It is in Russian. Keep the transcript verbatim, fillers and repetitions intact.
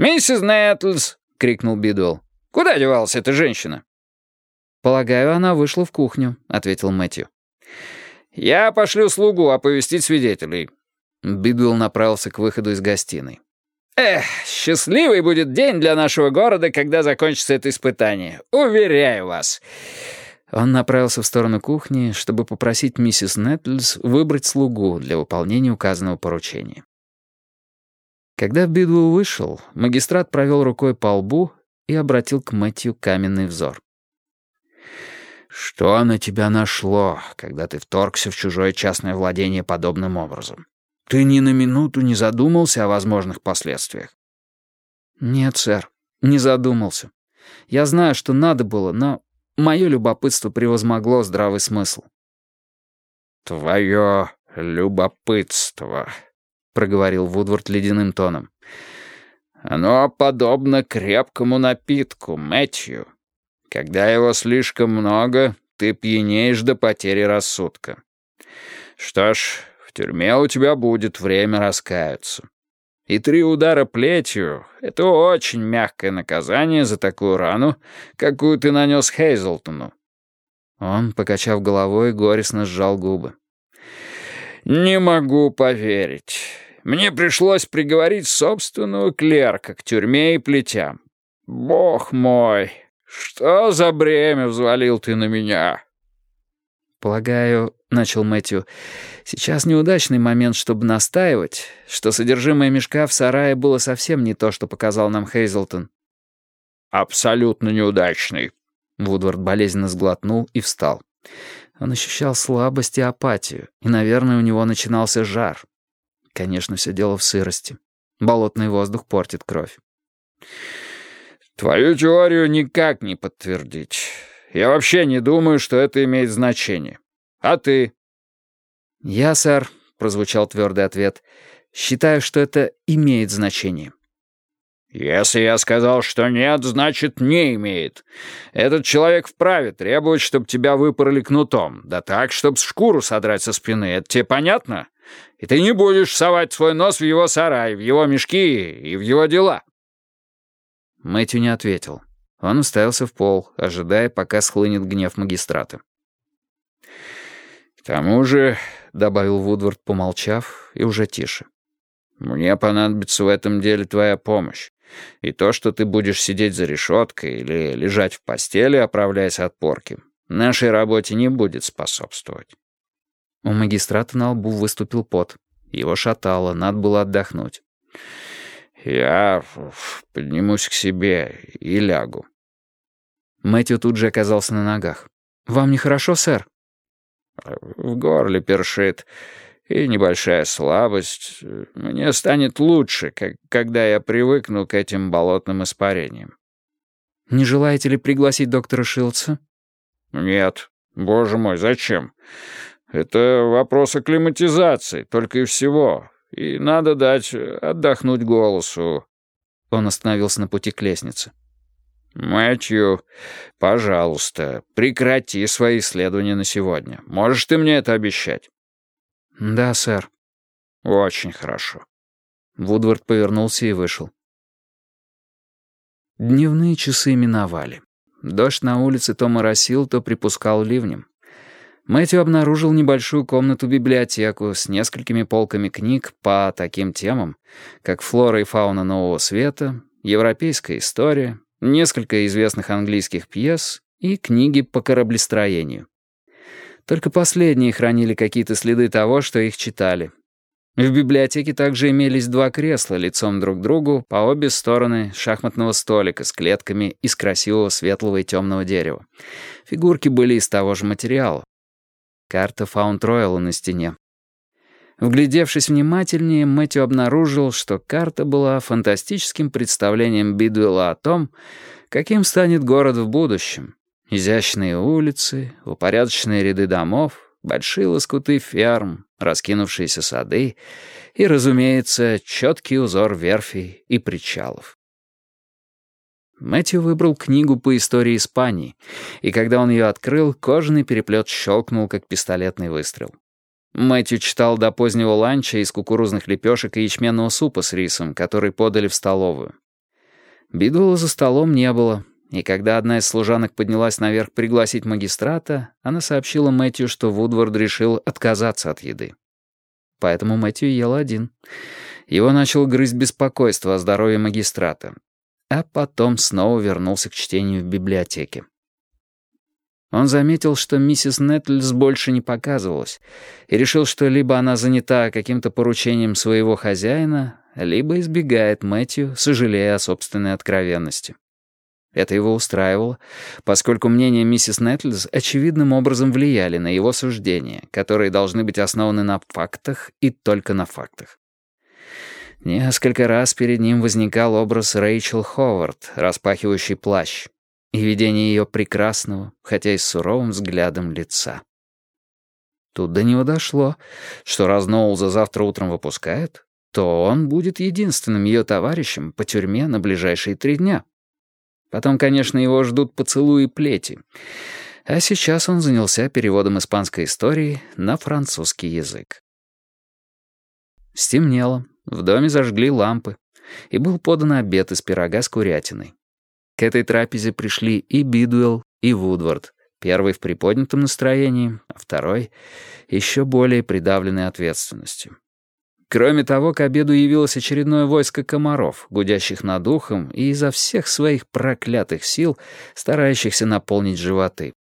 «Миссис Нэтлс!» — крикнул Бидуэлл. «Куда девалась эта женщина?» «Полагаю, она вышла в кухню», — ответил Мэтью. «Я пошлю слугу оповестить свидетелей». Бидуэлл направился к выходу из гостиной. «Эх, счастливый будет день для нашего города, когда закончится это испытание. Уверяю вас». Он направился в сторону кухни, чтобы попросить миссис Нэтлс выбрать слугу для выполнения указанного поручения. Когда Бидуэлл вышел, магистрат провел рукой по лбу и обратил к Мэтью каменный взор. «Что на тебя нашло, когда ты вторгся в чужое частное владение подобным образом? Ты ни на минуту не задумался о возможных последствиях?» «Нет, сэр, не задумался. Я знаю, что надо было, но мое любопытство превозмогло здравый смысл». «Твое любопытство», — проговорил Вудвард ледяным тоном. «Оно подобно крепкому напитку, Мэтью. Когда его слишком много, ты пьянеешь до потери рассудка. Что ж, в тюрьме у тебя будет время раскаяться. И три удара плетью — это очень мягкое наказание за такую рану, какую ты нанес Хейзлтону». Он, покачав головой, горестно сжал губы. «Не могу поверить. Мне пришлось приговорить собственного клерка к тюрьме и плетям. Бог мой, что за бремя взвалил ты на меня?» «Полагаю, — начал Мэтью, — сейчас неудачный момент, чтобы настаивать, что содержимое мешка в сарае было совсем не то, что показал нам Хейзлтон». «Абсолютно неудачный». Вудвард болезненно сглотнул и встал. Он ощущал слабость и апатию, и, наверное, у него начинался жар. Конечно, все дело в сырости. Болотный воздух портит кровь. «Твою теорию никак не подтвердить. Я вообще не думаю, что это имеет значение. А ты?» «Я, сэр», — прозвучал твердый ответ, — «считаю, что это имеет значение». «Если я сказал, что нет, значит, не имеет. Этот человек вправе требовать, чтобы тебя выпороли кнутом, да так, чтобы шкуру содрать со спины. Это тебе понятно? И ты не будешь совать свой нос в его сарай, в его мешки и в его дела». Мэтью не ответил. Он уставился в пол, ожидая, пока схлынет гнев магистрата. «К тому же», — добавил Вудвард, помолчав, и уже тише, «мне понадобится в этом деле твоя помощь. И то, что ты будешь сидеть за решеткой или лежать в постели, оправляясь от порки, нашей работе не будет способствовать». У магистрата на лбу выступил пот. Его шатало, надо было отдохнуть. «Я поднимусь к себе и лягу». Мэтью тут же оказался на ногах. «Вам нехорошо, сэр?» «В горле першит, и небольшая слабость. Мне станет лучше, как, когда я привыкну к этим болотным испарениям». «Не желаете ли пригласить доктора Шилдса?» «Нет. Боже мой, зачем? Это вопрос акклиматизации, только и всего. И надо дать отдохнуть голосу». Он остановился на пути к лестнице. «Мэтью, пожалуйста, прекрати свои исследования на сегодня. Можешь ты мне это обещать?» «Да, сэр». «Очень хорошо». Вудвард повернулся и вышел. Дневные часы миновали. Дождь на улице то моросил, то припускал ливнем. Мэтью обнаружил небольшую комнату-библиотеку с несколькими полками книг по таким темам, как «Флора и фауна Нового Света», «Европейская история», несколько известных английских пьес и книги по кораблестроению. Только последние хранили какие-то следы того, что их читали. В библиотеке также имелись два кресла лицом друг к другу по обе стороны шахматного столика с клетками из красивого светлого и темного дерева. Фигурки были из того же материала. Карта Фаунд-Ройла на стене. Вглядевшись внимательнее, Мэтью обнаружил, что карта была фантастическим представлением Бидуэлла о том, каким станет город в будущем. Изящные улицы, упорядоченные ряды домов, большие лоскуты ферм, раскинувшиеся сады и, разумеется, четкий узор верфей и причалов. Мэтью выбрал книгу по истории Испании, и когда он ее открыл, кожаный переплет щелкнул, как пистолетный выстрел. Мэтью читал до позднего ланча из кукурузных лепешек и ячменного супа с рисом, который подали в столовую. Бидуэлла за столом не было, и когда одна из служанок поднялась наверх пригласить магистрата, она сообщила Мэтью, что Вудвард решил отказаться от еды. Поэтому Мэтью ел один. Его начал грызть беспокойство о здоровье магистрата, а потом снова вернулся к чтению в библиотеке. Он заметил, что миссис Нетльс больше не показывалась, и решил, что либо она занята каким-то поручением своего хозяина, либо избегает Мэтью, сожалея о собственной откровенности. Это его устраивало, поскольку мнения миссис Нетльс очевидным образом влияли на его суждения, которые должны быть основаны на фактах и только на фактах. Несколько раз перед ним возникал образ Рэйчел Ховард, распахивающий плащ, и видение ее прекрасного, хотя и с суровым взглядом лица. Тут до него дошло, что раз Ноулза завтра утром выпускают, то он будет единственным ее товарищем по тюрьме на ближайшие три дня. Потом, конечно, его ждут поцелуи и плети. А сейчас он занялся переводом испанской истории на французский язык. Стемнело, в доме зажгли лампы, и был подан обед из пирога с курятиной. К этой трапезе пришли и Бидуэлл, и Вудвард, первый в приподнятом настроении, а второй еще более придавленный ответственностью. Кроме того, к обеду явилось очередное войско комаров, гудящих над ухом и изо всех своих проклятых сил, старающихся наполнить животы.